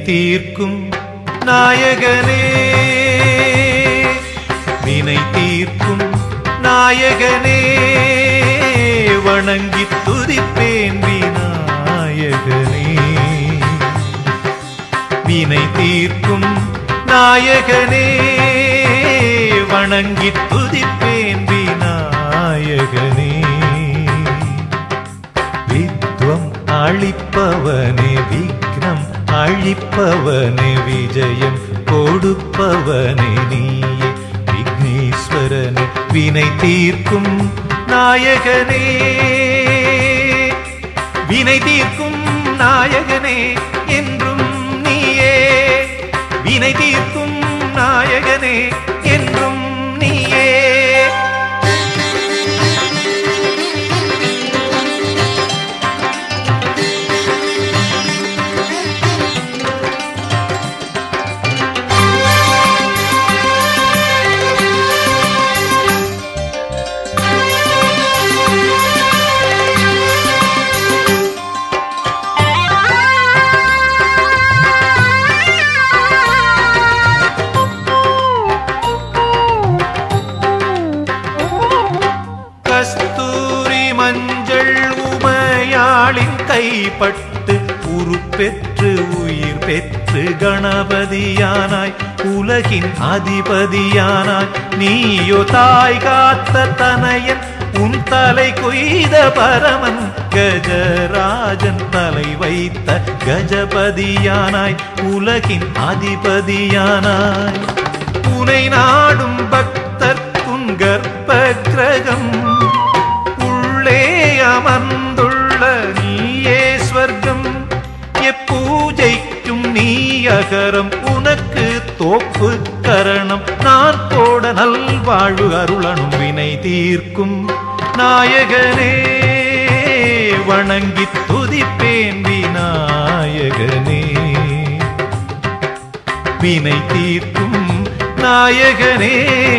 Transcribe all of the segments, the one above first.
தீர்க்கும் நாயகனே, வினை தீர்க்கும் நாயகனே, வணங்கி துதிப்பேன் விநாயகனே. வினை தீர்க்கும் நாயகனே, வணங்கி துதிப்பேன் விநாயகனே. வித்வம் அளிப்பவனே, விக்னம் அழிப்பவனே, விஜயம் கொடுப்பவனே நீயே விக்னேஸ்வரனே. வினை தீர்க்கும் நாயகனே, வினை தீர்க்கும் நாயகனே, என்றும் நீயே. வினை தீர்க்கும் நாயகனே, என்றும் நீயே. கஸ்தூரி மஞ்சள் உமையாளின் கைப்பட்டு உருப்பெற்று உயிர் பெற்று கணபதியானாய், உலகின் அதிபதியானாய். நீயோ தாய் காத்த தனையன், உன் தலை கொய்த பரமன், கஜராஜன் தலை வைத்த கஜபதியானாய், உலகின் அதிபதியானாய். உனை நாடும் பக்தர்க்குன் கர்ப்ப கிரகம், உள்ளே அமர்ந்துள்ள நீயே ஸ்வர்க்கம். எப்பூஜைக்கும் நீ அகரம், உனக்கு தோப்பு கரணம். நான் போட நல்வாழ்வு அருளனும் வினை தீர்க்கும் நாயகனே, வணங்கி துதிப்பேன் விநாயகனே. வினை தீர்க்கும் நாயகனே.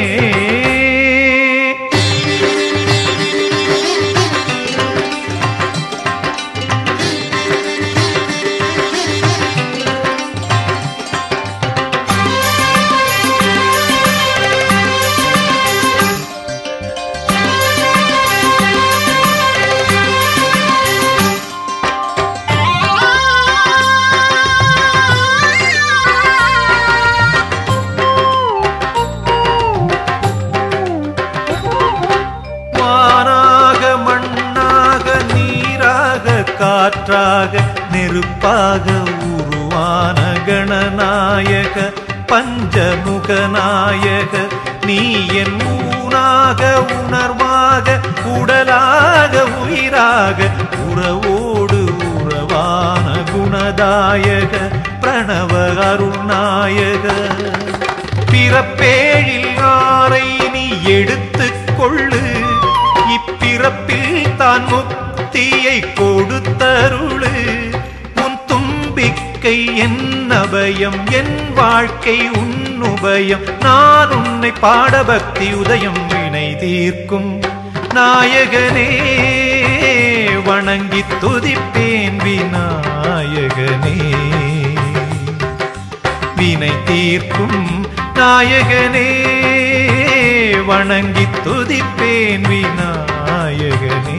காற்றாக நெருப்பாக உருவான கணநாயக, பஞ்சமுகநாயக. நீ என் ஊனாக உணர்வாக, உடலாக உயிராக, உறவோடு உறவான குணதாயக, பிரணவ அருள்நாயக. பிறப்பேழில் ஆரை நீ எடுத்துக் கொள்ளு, இப்பிறப்பில் தான் முக்தியை கொடுத்தருளு. உன் தும்பிக்கை என் அபயம், என் வாழ்க்கை உன் உபயம். நான் உன்னை பாட பக்தி உதயம். வினை தீர்க்கும் நாயகனே, வணங்கி துதிப்பேன் விநாயகனே. வினை தீர்க்கும் நாயகனே, வணங்கி துதிப்பேன் விநாயகனே.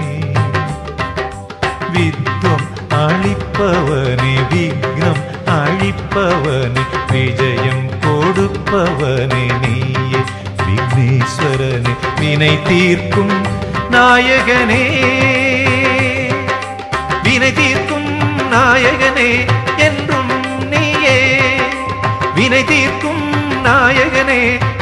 வித்வம் அளிப்பவனே, விக்னம் அழிப்பவனே, விஜயம் கொடுப்பவனே நீயே விக்னேஸ்வரனே. வினை தீர்க்கும் நாயகனே, வினை தீர்க்கும் நாயகனே, என்றும் நீயே. வினை தீர்க்கும் நாயகனே,